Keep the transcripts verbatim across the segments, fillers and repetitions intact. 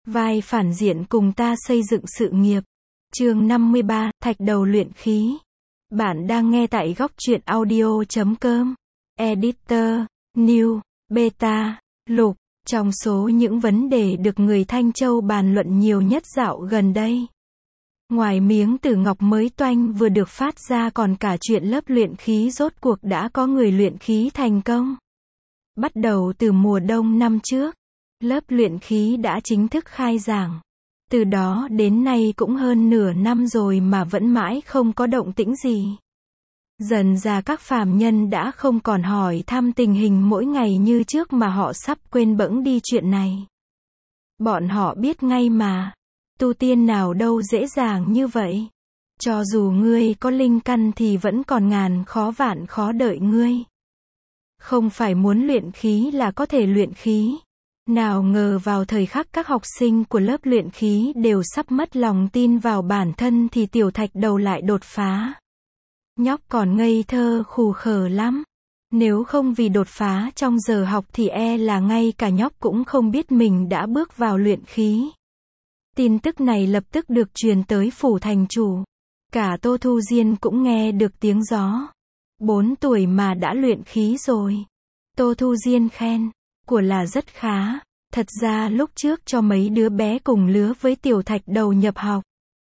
Vai phản diện cùng ta xây dựng sự nghiệp. Chương năm mươi ba, Thạch đầu luyện khí. Bạn đang nghe tại góc truyện audio chấm com. Editor, New, Beta, Lục. Trong số những vấn đề được người Thanh Châu bàn luận nhiều nhất dạo gần đây, ngoài miếng từ ngọc mới toanh vừa được phát ra còn cả chuyện lớp luyện khí rốt cuộc đã có người luyện khí thành công. Bắt đầu từ mùa đông năm trước, lớp luyện khí đã chính thức khai giảng. Từ đó đến nay cũng hơn nửa năm rồi mà vẫn mãi không có động tĩnh gì. Dần ra các phàm nhân đã không còn hỏi thăm tình hình mỗi ngày như trước mà họ sắp quên bẵng đi chuyện này. Bọn họ biết ngay mà, tu tiên nào đâu dễ dàng như vậy. Cho dù ngươi có linh căn thì vẫn còn ngàn khó vạn khó đợi ngươi. Không phải muốn luyện khí là có thể luyện khí. Nào ngờ vào thời khắc các học sinh của lớp luyện khí đều sắp mất lòng tin vào bản thân thì tiểu thạch đầu lại đột phá. Nhóc còn ngây thơ khù khờ lắm. Nếu không vì đột phá trong giờ học thì e là ngay cả nhóc cũng không biết mình đã bước vào luyện khí. Tin tức này lập tức được truyền tới phủ thành chủ. Cả Tô Thu Diên cũng nghe được tiếng gió. Bốn tuổi mà đã luyện khí rồi. Tô Thu Diên khen, của là rất khá. Thật ra lúc trước cho mấy đứa bé cùng lứa với tiểu thạch đầu nhập học,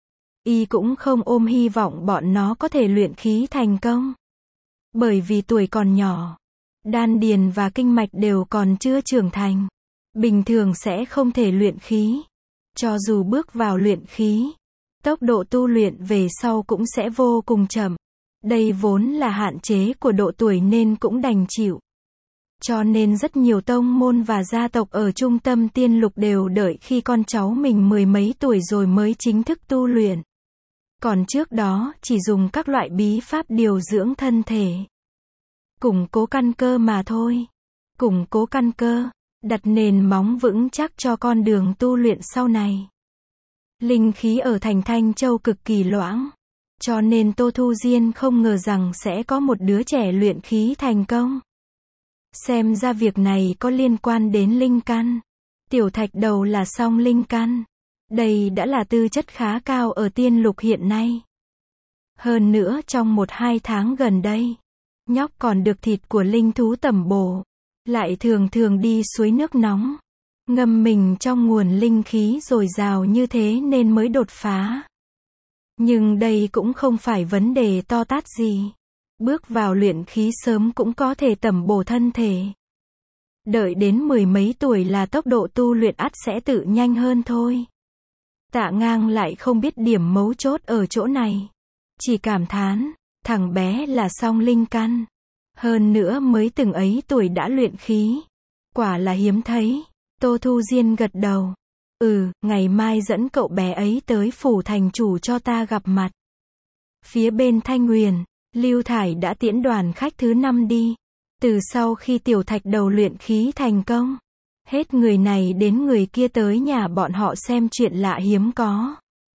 y cũng không ôm hy vọng bọn nó có thể luyện khí thành công. Bởi vì tuổi còn nhỏ, đan điền và kinh mạch đều còn chưa trưởng thành, bình thường sẽ không thể luyện khí. Cho dù bước vào luyện khí, tốc độ tu luyện về sau cũng sẽ vô cùng chậm. Đây vốn là hạn chế của độ tuổi nên cũng đành chịu. Cho nên rất nhiều tông môn và gia tộc ở trung tâm tiên lục đều đợi khi con cháu mình mười mấy tuổi rồi mới chính thức tu luyện. Còn trước đó chỉ dùng các loại bí pháp điều dưỡng thân thể, củng cố căn cơ mà thôi. Củng cố căn cơ, đặt nền móng vững chắc cho con đường tu luyện sau này. Linh khí ở thành Thanh Châu cực kỳ loãng, cho nên Tô Thu Diên không ngờ rằng sẽ có một đứa trẻ luyện khí thành công. Xem ra việc này có liên quan đến linh căn. Tiểu thạch đầu là song linh căn. Đây đã là tư chất khá cao ở tiên lục hiện nay. Hơn nữa trong một hai tháng gần đây, nhóc còn được thịt của linh thú tẩm bổ. Lại thường thường đi suối nước nóng, ngâm mình trong nguồn linh khí dồi dào như thế nên mới đột phá. Nhưng đây cũng không phải vấn đề to tát gì. Bước vào luyện khí sớm cũng có thể tẩm bổ thân thể. Đợi đến mười mấy tuổi là tốc độ tu luyện ắt sẽ tự nhanh hơn thôi. Tạ Ngang lại không biết điểm mấu chốt ở chỗ này. Chỉ cảm thán, thằng bé là song linh căn. Hơn nữa mới từng ấy tuổi đã luyện khí. Quả là hiếm thấy. Tô Thu Diên gật đầu. Ừ, ngày mai dẫn cậu bé ấy tới phủ thành chủ cho ta gặp mặt. Phía bên Thanh Huyền, Lưu Thải đã tiễn đoàn khách thứ năm đi. Từ sau khi tiểu thạch đầu luyện khí thành công, hết người này đến người kia tới nhà bọn họ xem chuyện lạ hiếm có.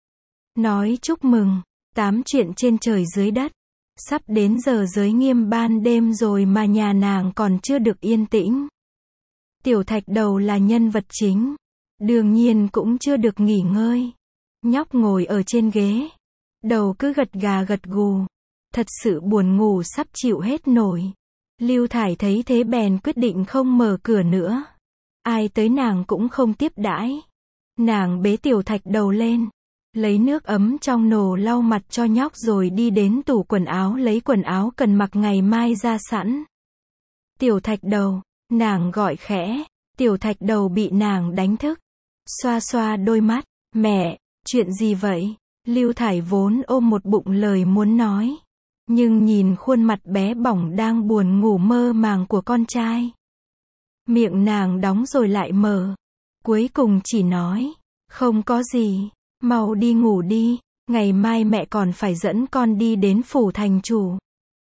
Nói chúc mừng, tám chuyện trên trời dưới đất. Sắp đến giờ giới nghiêm ban đêm rồi mà nhà nàng còn chưa được yên tĩnh. Tiểu thạch đầu là nhân vật chính, đương nhiên cũng chưa được nghỉ ngơi. Nhóc ngồi ở trên ghế, đầu cứ gật gà gật gù. Thật sự buồn ngủ sắp chịu hết nổi. Lưu Thải thấy thế bèn quyết định không mở cửa nữa. Ai tới nàng cũng không tiếp đãi. Nàng bế tiểu thạch đầu lên, lấy nước ấm trong nồi lau mặt cho nhóc rồi đi đến tủ quần áo lấy quần áo cần mặc ngày mai ra sẵn. Tiểu thạch đầu, nàng gọi khẽ. Tiểu thạch đầu bị nàng đánh thức, xoa xoa đôi mắt. Mẹ, chuyện gì vậy? Lưu Thải vốn ôm một bụng lời muốn nói. Nhưng nhìn khuôn mặt bé bỏng đang buồn ngủ mơ màng của con trai, miệng nàng đóng rồi lại mở. Cuối cùng chỉ nói, không có gì, mau đi ngủ đi, ngày mai mẹ còn phải dẫn con đi đến phủ thành chủ.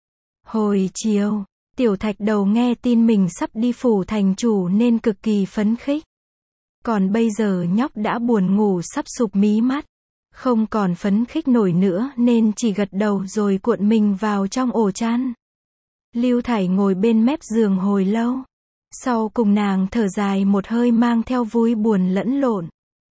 Hồi chiều, tiểu thạch đầu nghe tin mình sắp đi phủ thành chủ nên cực kỳ phấn khích. Còn bây giờ nhóc đã buồn ngủ sắp sụp mí mắt, không còn phấn khích nổi nữa nên chỉ gật đầu rồi cuộn mình vào trong ổ chăn. Lưu Thải ngồi bên mép giường hồi lâu. Sau cùng nàng thở dài một hơi mang theo vui buồn lẫn lộn.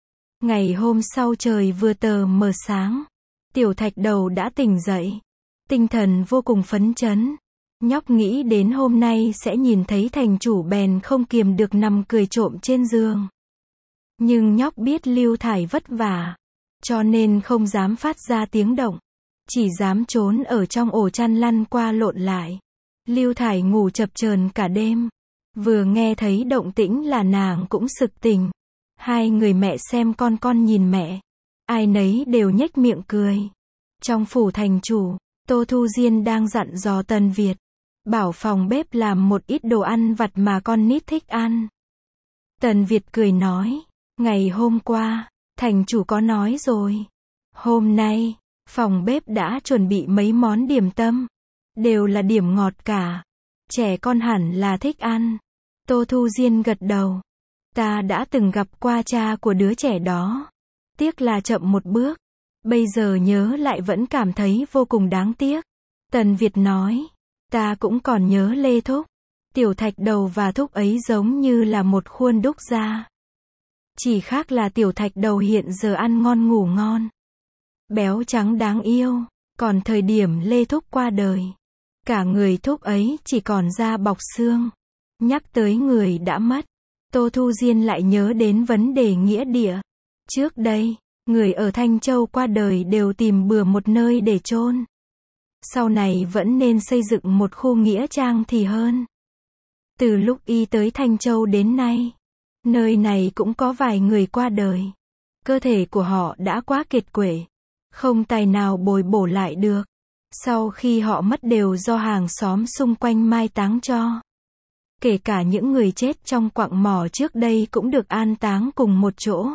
Ngày hôm sau trời vừa tờ mờ sáng, tiểu thạch đầu đã tỉnh dậy. Tinh thần vô cùng phấn chấn. Nhóc nghĩ đến hôm nay sẽ nhìn thấy thành chủ bèn không kiềm được nằm cười trộm trên giường. Nhưng nhóc biết Lưu Thải vất vả, cho nên không dám phát ra tiếng động. Chỉ dám trốn ở trong ổ chăn lăn qua lộn lại. Lưu Thải ngủ chập chờn cả đêm. Vừa nghe thấy động tĩnh là nàng cũng sực tỉnh. Hai người mẹ xem con, con nhìn mẹ. Ai nấy đều nhếch miệng cười. Trong phủ thành chủ, Tô Thu Diên đang dặn dò Tần Việt. Bảo phòng bếp làm một ít đồ ăn vặt mà con nít thích ăn. Tần Việt cười nói. Ngày hôm qua, thành chủ có nói rồi. Hôm nay, phòng bếp đã chuẩn bị mấy món điểm tâm. Đều là điểm ngọt cả. Trẻ con hẳn là thích ăn. Tô Thu Diên gật đầu. Ta đã từng gặp qua cha của đứa trẻ đó. Tiếc là chậm một bước. Bây giờ nhớ lại vẫn cảm thấy vô cùng đáng tiếc. Tần Việt nói. Ta cũng còn nhớ Lê Thúc. Tiểu thạch đầu và Thúc ấy giống như là một khuôn đúc ra. Chỉ khác là tiểu thạch đầu hiện giờ ăn ngon ngủ ngon. Béo trắng đáng yêu. Còn thời điểm Lê Thúc qua đời, cả người Thúc ấy chỉ còn da bọc xương. Nhắc tới người đã mất, Tô Thu Diên lại nhớ đến vấn đề nghĩa địa. Trước đây, người ở Thanh Châu qua đời đều tìm bừa một nơi để chôn. Sau này vẫn nên xây dựng một khu nghĩa trang thì hơn. Từ lúc y tới Thanh Châu đến nay, nơi này cũng có vài người qua đời. Cơ thể của họ đã quá kiệt quệ, không tài nào bồi bổ lại được. Sau khi họ mất đều do hàng xóm xung quanh mai táng cho. Kể cả những người chết trong quặng mỏ trước đây cũng được an táng cùng một chỗ.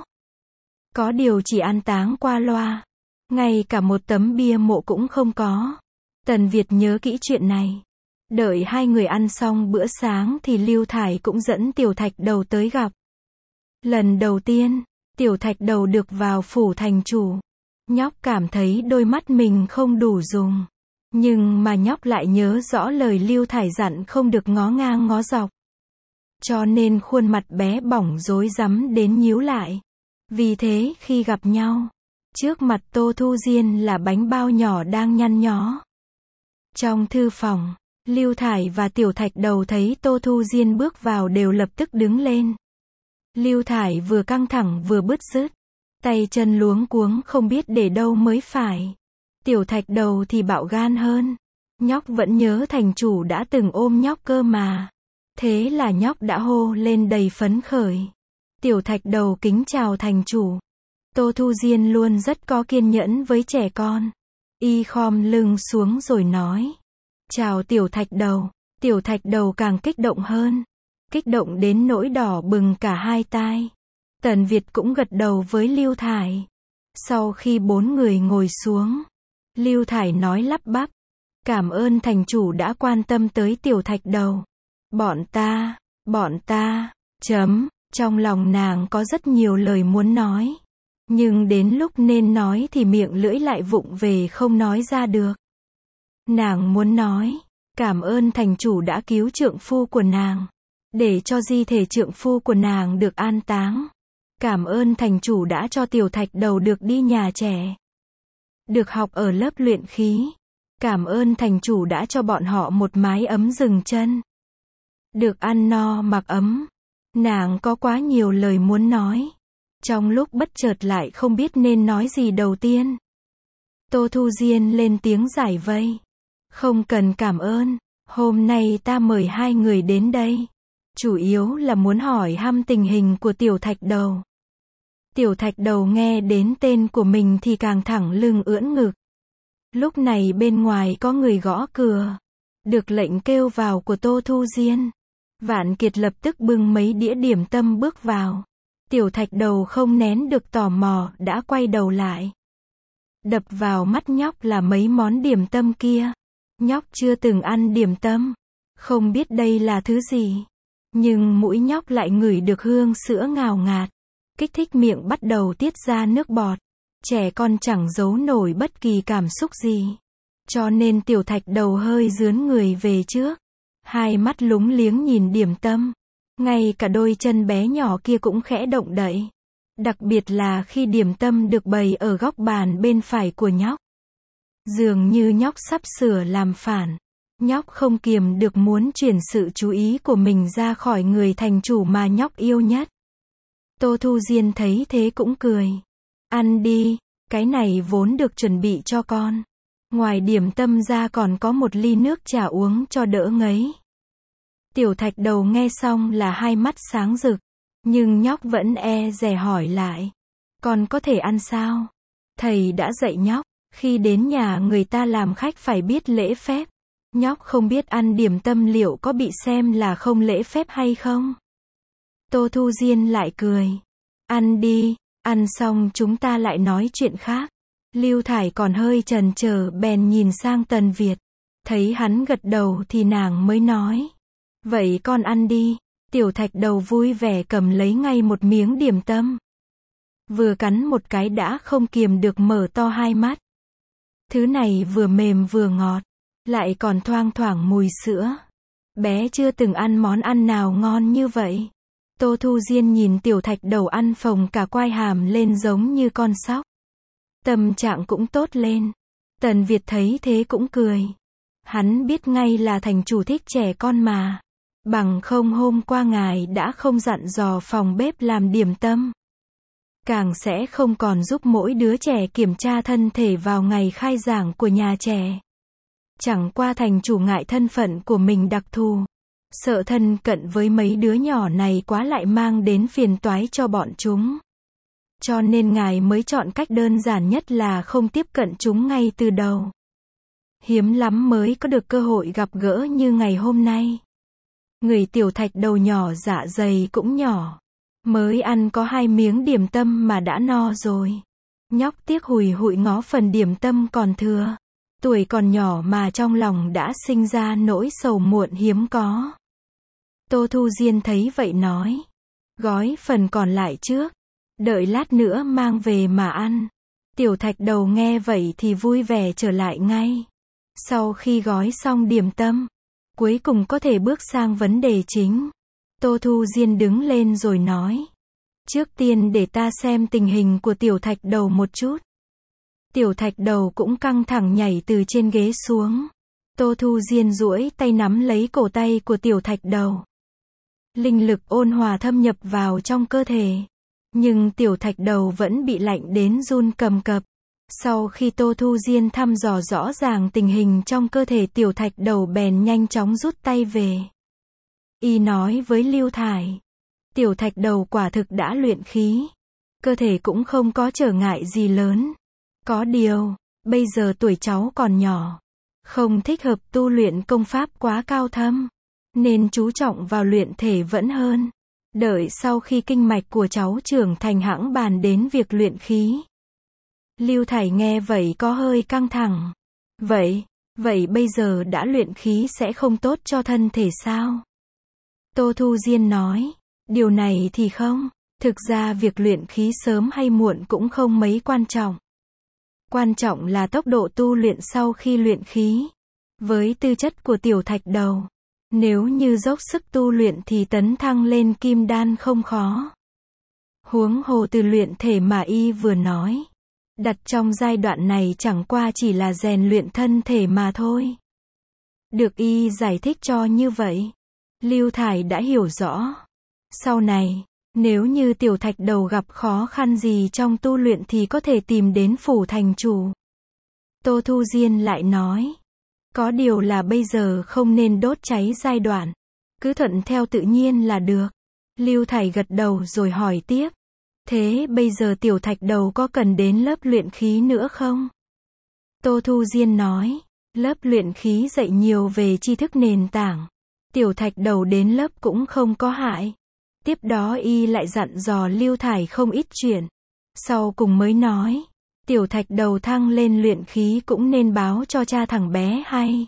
Có điều chỉ an táng qua loa. Ngay cả một tấm bia mộ cũng không có. Tần Việt nhớ kỹ chuyện này. Đợi hai người ăn xong bữa sáng thì Lưu Thải cũng dẫn tiểu thạch đầu tới gặp. Lần đầu tiên, tiểu thạch đầu được vào phủ thành chủ. Nhóc cảm thấy đôi mắt mình không đủ dùng. Nhưng mà nhóc lại nhớ rõ lời Lưu Thải dặn không được ngó ngang ngó dọc. Cho nên khuôn mặt bé bỏng rối rắm đến nhíu lại. Vì thế khi gặp nhau, trước mặt Tô Thu Diên là bánh bao nhỏ đang nhăn nhó. Trong thư phòng, Lưu Thải và tiểu thạch đầu thấy Tô Thu Diên bước vào đều lập tức đứng lên. Lưu Thải vừa căng thẳng vừa bứt rứt. Tay chân luống cuống không biết để đâu mới phải. Tiểu thạch đầu thì bạo gan hơn. Nhóc vẫn nhớ thành chủ đã từng ôm nhóc cơ mà. Thế là nhóc đã hô lên đầy phấn khởi. Tiểu thạch đầu kính chào thành chủ. Tô Thu Diên luôn rất có kiên nhẫn với trẻ con. Y khom lưng xuống rồi nói. Chào tiểu thạch đầu. Tiểu thạch đầu càng kích động hơn. Kích động đến nỗi đỏ bừng cả hai tai. Tần Việt cũng gật đầu với Lưu Thải. Sau khi bốn người ngồi xuống, Lưu Thải nói lắp bắp. Cảm ơn thành chủ đã quan tâm tới tiểu thạch đầu. Bọn ta, bọn ta, chấm, trong lòng nàng có rất nhiều lời muốn nói. Nhưng đến lúc nên nói thì miệng lưỡi lại vụng về không nói ra được. Nàng muốn nói, cảm ơn thành chủ đã cứu trượng phu của nàng. Để cho di thể trượng phu của nàng được an táng. Cảm ơn thành chủ đã cho tiểu thạch đầu được đi nhà trẻ. Được học ở lớp luyện khí. Cảm ơn thành chủ đã cho bọn họ một mái ấm dừng chân. Được ăn no mặc ấm. Nàng có quá nhiều lời muốn nói. Trong lúc bất chợt lại không biết nên nói gì đầu tiên. Tô Thu Diên lên tiếng giải vây. Không cần cảm ơn. Hôm nay ta mời hai người đến đây. Chủ yếu là muốn hỏi thăm tình hình của tiểu thạch đầu. Tiểu thạch đầu nghe đến tên của mình thì càng thẳng lưng ưỡn ngực. Lúc này bên ngoài có người gõ cửa. Được lệnh kêu vào của Tô Thu Diên. Vạn Kiệt lập tức bưng mấy đĩa điểm tâm bước vào. Tiểu thạch đầu không nén được tò mò, đã quay đầu lại. Đập vào mắt nhóc là mấy món điểm tâm kia. Nhóc chưa từng ăn điểm tâm. Không biết đây là thứ gì. Nhưng mũi nhóc lại ngửi được hương sữa ngào ngạt. Kích thích miệng bắt đầu tiết ra nước bọt. Trẻ con chẳng giấu nổi bất kỳ cảm xúc gì. Cho nên tiểu thạch đầu hơi rướn người về trước. Hai mắt lúng liếng nhìn điểm tâm. Ngay cả đôi chân bé nhỏ kia cũng khẽ động đậy. Đặc biệt là khi điểm tâm được bày ở góc bàn bên phải của nhóc. Dường như nhóc sắp sửa làm phản. Nhóc không kiềm được muốn chuyển sự chú ý của mình ra khỏi người thành chủ mà nhóc yêu nhất. Tô Thu Diên thấy thế cũng cười. Ăn đi, cái này vốn được chuẩn bị cho con. Ngoài điểm tâm ra còn có một ly nước trà uống cho đỡ ngấy. Tiểu Thạch Đầu nghe xong là hai mắt sáng rực. Nhưng nhóc vẫn e dè hỏi lại. Con có thể ăn sao? Thầy đã dạy nhóc, khi đến nhà người ta làm khách phải biết lễ phép. Nhóc không biết ăn điểm tâm liệu có bị xem là không lễ phép hay không? Tô Thu Diên lại cười. Ăn đi, ăn xong chúng ta lại nói chuyện khác. Lưu Thải còn hơi chần chờ bèn nhìn sang Tần Việt. Thấy hắn gật đầu thì nàng mới nói. Vậy con ăn đi. Tiểu Thạch Đầu vui vẻ cầm lấy ngay một miếng điểm tâm. Vừa cắn một cái đã không kiềm được mở to hai mắt. Thứ này vừa mềm vừa ngọt, lại còn thoang thoảng mùi sữa. Bé chưa từng ăn món ăn nào ngon như vậy. Tô Thu Diên nhìn Tiểu Thạch Đầu ăn phồng cả quai hàm lên giống như con sóc. Tâm trạng cũng tốt lên. Tần Việt thấy thế cũng cười. Hắn biết ngay là thành chủ thích trẻ con mà. Bằng không hôm qua ngài đã không dặn dò phòng bếp làm điểm tâm. Càng sẽ không còn giúp mỗi đứa trẻ kiểm tra thân thể vào ngày khai giảng của nhà trẻ. Chẳng qua thành chủ ngại thân phận của mình đặc thù. Sợ thân cận với mấy đứa nhỏ này quá lại mang đến phiền toái cho bọn chúng. Cho nên ngài mới chọn cách đơn giản nhất là không tiếp cận chúng ngay từ đầu. Hiếm lắm mới có được cơ hội gặp gỡ như ngày hôm nay. Người Tiểu Thạch Đầu nhỏ dạ dày cũng nhỏ. Mới ăn có hai miếng điểm tâm mà đã no rồi. Nhóc tiếc hùi hụi ngó phần điểm tâm còn thừa. Tuổi còn nhỏ mà trong lòng đã sinh ra nỗi sầu muộn hiếm có. Tô Thu Diên thấy vậy nói. Gói phần còn lại trước. Đợi lát nữa mang về mà ăn. Tiểu Thạch Đầu nghe vậy thì vui vẻ trở lại ngay. Sau khi gói xong điểm tâm, cuối cùng có thể bước sang vấn đề chính. Tô Thu Diên đứng lên rồi nói. Trước tiên để ta xem tình hình của Tiểu Thạch Đầu một chút. Tiểu Thạch Đầu cũng căng thẳng nhảy từ trên ghế xuống. Tô Thu Diên duỗi tay nắm lấy cổ tay của Tiểu Thạch Đầu. Linh lực ôn hòa thâm nhập vào trong cơ thể. Nhưng Tiểu Thạch Đầu vẫn bị lạnh đến run cầm cập. Sau khi Tô Thu Diên thăm dò rõ ràng tình hình trong cơ thể Tiểu Thạch Đầu bèn nhanh chóng rút tay về. Y nói với Lưu Thải. Tiểu Thạch Đầu quả thực đã luyện khí. Cơ thể cũng không có trở ngại gì lớn. Có điều, bây giờ tuổi cháu còn nhỏ. Không thích hợp tu luyện công pháp quá cao thâm. Nên chú trọng vào luyện thể vẫn hơn. Đợi sau khi kinh mạch của cháu trưởng thành hãng bàn đến việc luyện khí. Lưu Thải nghe vậy có hơi căng thẳng. Vậy, vậy bây giờ đã luyện khí sẽ không tốt cho thân thể sao? Tô Thu Diên nói, điều này thì không. Thực ra việc luyện khí sớm hay muộn cũng không mấy quan trọng. Quan trọng là tốc độ tu luyện sau khi luyện khí. Với tư chất của Tiểu Thạch Đầu, nếu như dốc sức tu luyện thì tấn thăng lên kim đan không khó. Huống hồ từ luyện thể mà y vừa nói. Đặt trong giai đoạn này chẳng qua chỉ là rèn luyện thân thể mà thôi. Được y giải thích cho như vậy. Lưu Thải đã hiểu rõ. Sau này, nếu như Tiểu Thạch Đầu gặp khó khăn gì trong tu luyện thì có thể tìm đến phủ thành chủ. Tô Thu Diên lại nói. Có điều là bây giờ không nên đốt cháy giai đoạn. Cứ thuận theo tự nhiên là được. Lưu Thải gật đầu rồi hỏi tiếp. Thế bây giờ Tiểu Thạch Đầu có cần đến lớp luyện khí nữa không? Tô Thu Diên nói. Lớp luyện khí dạy nhiều về tri thức nền tảng. Tiểu Thạch Đầu đến lớp cũng không có hại. Tiếp đó y lại dặn dò Lưu Thải không ít chuyện. Sau cùng mới nói. Tiểu Thạch Đầu thăng lên luyện khí cũng nên báo cho cha thằng bé hay.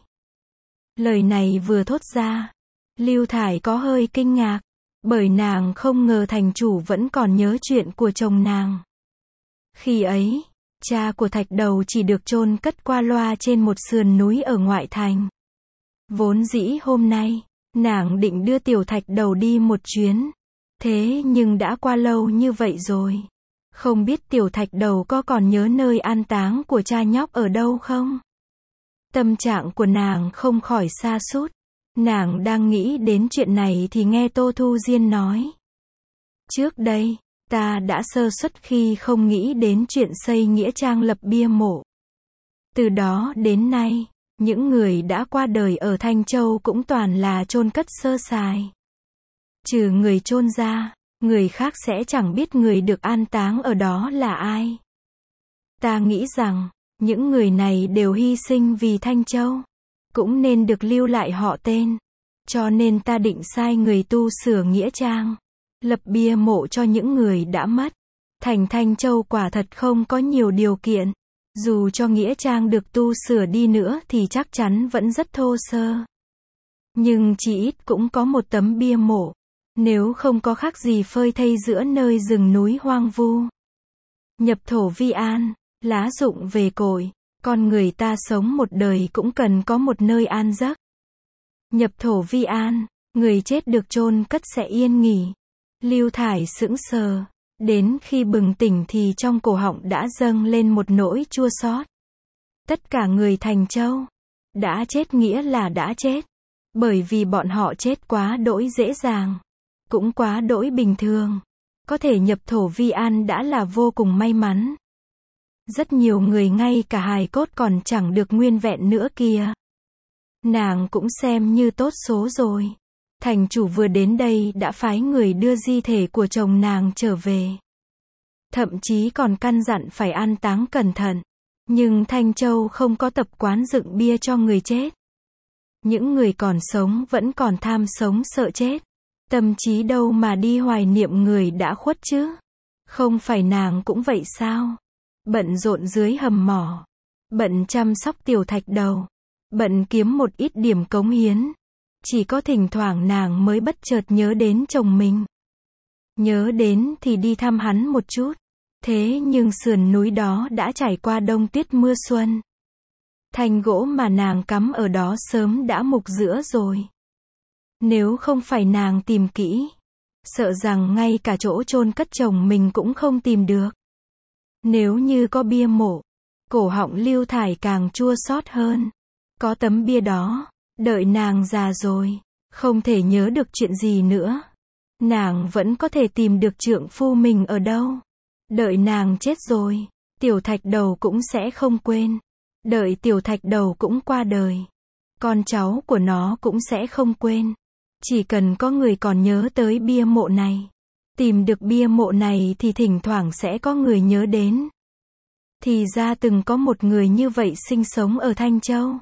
Lời này vừa thốt ra. Lưu Thải có hơi kinh ngạc. Bởi nàng không ngờ thành chủ vẫn còn nhớ chuyện của chồng nàng. Khi ấy, cha của Thạch Đầu chỉ được chôn cất qua loa trên một sườn núi ở ngoại thành. Vốn dĩ hôm nay, nàng định đưa Tiểu Thạch Đầu đi một chuyến. Thế nhưng đã qua lâu như vậy rồi. Không biết tiểu thạch đầu có còn nhớ nơi an táng của cha nhóc ở đâu không? Tâm trạng của nàng không khỏi sa sút. Nàng đang nghĩ đến chuyện này thì nghe Tô Thu Diên nói. Trước đây, ta đã sơ suất khi không nghĩ đến chuyện xây nghĩa trang lập bia mộ. Từ đó đến nay, những người đã qua đời ở Thanh Châu cũng toàn là chôn cất sơ sài. Trừ người chôn ra, người khác sẽ chẳng biết người được an táng ở đó là ai. Ta nghĩ rằng, những người này đều hy sinh vì Thanh Châu, cũng nên được lưu lại họ tên. Cho nên ta định sai người tu sửa nghĩa trang, lập bia mộ cho những người đã mất. Thành Thanh Châu quả thật không có nhiều điều kiện. Dù cho nghĩa trang được tu sửa đi nữa thì chắc chắn vẫn rất thô sơ. Nhưng chỉ ít cũng có một tấm bia mộ. Nếu không có khác gì phơi thây giữa nơi rừng núi hoang vu. Nhập thổ vi an, lá rụng về cội. Con người ta sống một đời cũng cần có một nơi an giấc. Nhập thổ vi an, người chết được chôn cất sẽ yên nghỉ. Lưu Thải sững sờ. Đến khi bừng tỉnh thì trong cổ họng đã dâng lên một nỗi chua xót. Tất cả người Thành Châu đã chết nghĩa là đã chết. Bởi vì bọn họ chết quá đỗi dễ dàng. Cũng quá đỗi bình thường. Có thể nhập thổ vi an đã là vô cùng may mắn. Rất nhiều người ngay cả hài cốt còn chẳng được nguyên vẹn nữa kìa. Nàng cũng xem như tốt số rồi. Thành chủ vừa đến đây đã phái người đưa di thể của chồng nàng trở về. Thậm chí còn căn dặn phải an táng cẩn thận. Nhưng Thanh Châu không có tập quán dựng bia cho người chết. Những người còn sống vẫn còn tham sống sợ chết. Tâm trí đâu mà đi hoài niệm người đã khuất chứ. Không phải nàng cũng vậy sao? Bận rộn dưới hầm mỏ. Bận chăm sóc tiểu thạch đầu. Bận kiếm một ít điểm cống hiến. Chỉ có thỉnh thoảng nàng mới bất chợt nhớ đến chồng mình. Nhớ đến thì đi thăm hắn một chút. Thế nhưng sườn núi đó đã trải qua đông tuyết mưa xuân. Thanh gỗ mà nàng cắm ở đó sớm đã mục rữa rồi. Nếu không phải nàng tìm kỹ, sợ rằng ngay cả chỗ chôn cất chồng mình cũng không tìm được. Nếu như có bia mộ, cổ họng Lưu Thải càng chua xót hơn. Có tấm bia đó, đợi nàng già rồi, không thể nhớ được chuyện gì nữa. Nàng vẫn có thể tìm được trượng phu mình ở đâu. Đợi nàng chết rồi, tiểu thạch đầu cũng sẽ không quên. Đợi tiểu thạch đầu cũng qua đời, con cháu của nó cũng sẽ không quên. Chỉ cần có người còn nhớ tới bia mộ này, tìm được bia mộ này thì thỉnh thoảng sẽ có người nhớ đến. Thì ra từng có một người như vậy sinh sống ở Thanh Châu.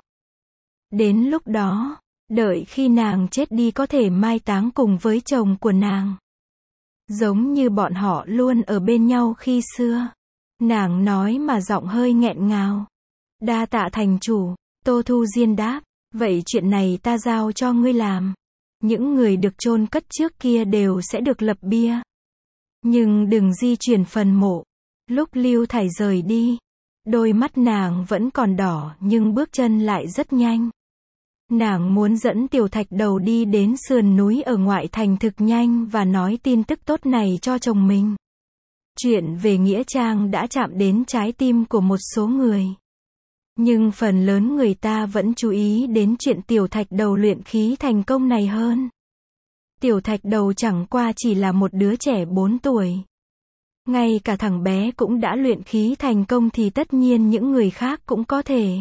Đến lúc đó, đợi khi nàng chết đi có thể mai táng cùng với chồng của nàng. Giống như bọn họ luôn ở bên nhau khi xưa. Nàng nói mà giọng hơi nghẹn ngào. Đa tạ thành chủ, Tô Thu Diên đáp. Vậy chuyện này ta giao cho ngươi làm. Những người được chôn cất trước kia đều sẽ được lập bia. Nhưng đừng di chuyển phần mộ. Lúc Lưu Thải rời đi, đôi mắt nàng vẫn còn đỏ nhưng bước chân lại rất nhanh. Nàng muốn dẫn tiểu thạch đầu đi đến sườn núi ở ngoại thành thực nhanh và nói tin tức tốt này cho chồng mình. Chuyện về nghĩa trang đã chạm đến trái tim của một số người. Nhưng phần lớn người ta vẫn chú ý đến chuyện tiểu thạch đầu luyện khí thành công này hơn. Tiểu thạch đầu chẳng qua chỉ là một đứa trẻ bốn tuổi. Ngay cả thằng bé cũng đã luyện khí thành công thì tất nhiên những người khác cũng có thể.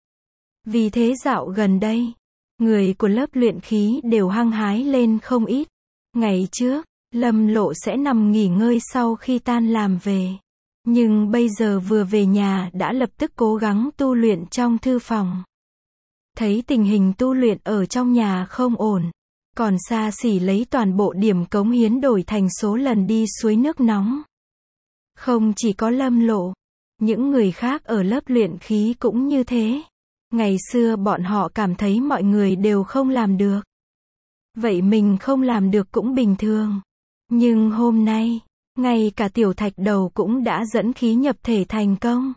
Vì thế dạo gần đây, người của lớp luyện khí đều hăng hái lên không ít. Ngày trước, Lâm Lộ sẽ nằm nghỉ ngơi sau khi tan làm về. Nhưng bây giờ vừa về nhà đã lập tức cố gắng tu luyện trong thư phòng. Thấy tình hình tu luyện ở trong nhà không ổn, còn xa xỉ lấy toàn bộ điểm cống hiến đổi thành số lần đi suối nước nóng. Không chỉ có Lâm Lộ, những người khác ở lớp luyện khí cũng như thế. Ngày xưa bọn họ cảm thấy mọi người đều không làm được. Vậy mình không làm được cũng bình thường. Nhưng hôm nay, ngay cả tiểu thạch đầu cũng đã dẫn khí nhập thể thành công.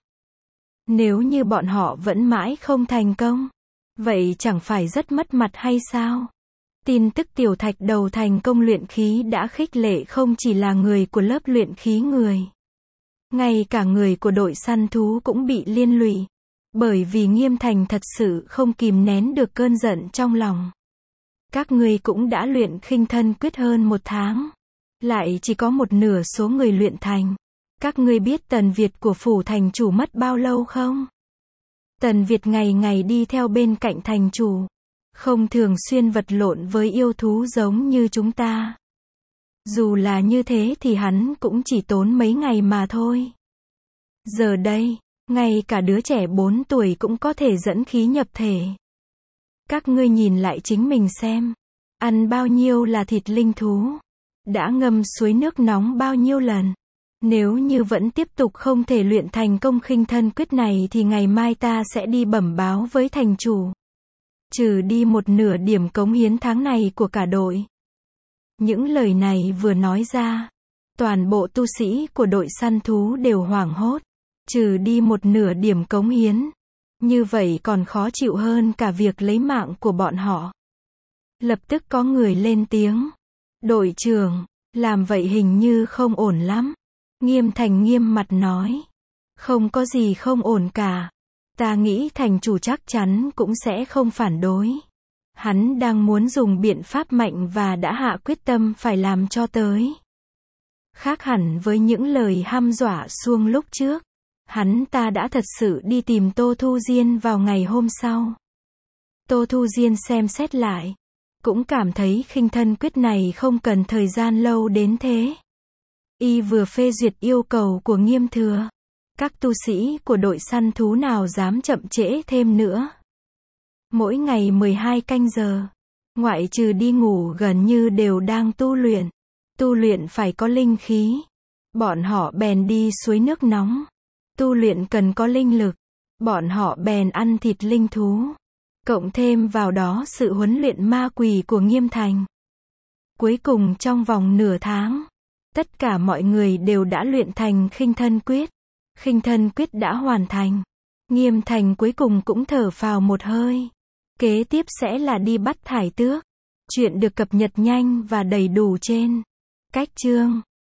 Nếu như bọn họ vẫn mãi không thành công, vậy chẳng phải rất mất mặt hay sao? Tin tức tiểu thạch đầu thành công luyện khí đã khích lệ không chỉ là người của lớp luyện khí người. Ngay cả người của đội săn thú cũng bị liên lụy. Bởi vì Nghiêm Thành thật sự không kìm nén được cơn giận trong lòng. Các ngươi cũng đã luyện khinh thân quyết hơn một tháng. Lại chỉ có một nửa số người luyện thành. Các ngươi biết Tần Việt của phủ thành chủ mất bao lâu không? Tần Việt ngày ngày đi theo bên cạnh thành chủ. Không thường xuyên vật lộn với yêu thú giống như chúng ta. Dù là như thế thì hắn cũng chỉ tốn mấy ngày mà thôi. Giờ đây, ngay cả đứa trẻ bốn tuổi cũng có thể dẫn khí nhập thể. Các ngươi nhìn lại chính mình xem. Ăn bao nhiêu là thịt linh thú. Đã ngâm suối nước nóng bao nhiêu lần. Nếu như vẫn tiếp tục không thể luyện thành công khinh thân quyết này thì ngày mai ta sẽ đi bẩm báo với thành chủ. Trừ đi một nửa điểm cống hiến tháng này của cả đội. Những lời này vừa nói ra, toàn bộ tu sĩ của đội săn thú đều hoảng hốt. Trừ đi một nửa điểm cống hiến. Như vậy còn khó chịu hơn cả việc lấy mạng của bọn họ. Lập tức có người lên tiếng. Đội trưởng, làm vậy hình như không ổn lắm. Nghiêm Thành nghiêm mặt nói. Không có gì không ổn cả. Ta nghĩ thành chủ chắc chắn cũng sẽ không phản đối. Hắn đang muốn dùng biện pháp mạnh và đã hạ quyết tâm phải làm cho tới. Khác hẳn với những lời hăm dọa xuông lúc trước. Hắn ta đã thật sự đi tìm Tô Thu Diên vào ngày hôm sau. Tô Thu Diên xem xét lại. Cũng cảm thấy khinh thân quyết này không cần thời gian lâu đến thế. Y vừa phê duyệt yêu cầu của Nghiêm Thừa. Các tu sĩ của đội săn thú nào dám chậm trễ thêm nữa. Mỗi ngày mười hai canh giờ. Ngoại trừ đi ngủ gần như đều đang tu luyện. Tu luyện phải có linh khí. Bọn họ bèn đi suối nước nóng. Tu luyện cần có linh lực. Bọn họ bèn ăn thịt linh thú. Cộng thêm vào đó sự huấn luyện ma quỷ của Nghiêm Thành. Cuối cùng trong vòng nửa tháng, tất cả mọi người đều đã luyện thành khinh thân quyết. Khinh thân quyết đã hoàn thành. Nghiêm Thành cuối cùng cũng thở phào một hơi. Kế tiếp sẽ là đi bắt thải tước. Chuyện được cập nhật nhanh và đầy đủ trên cách chương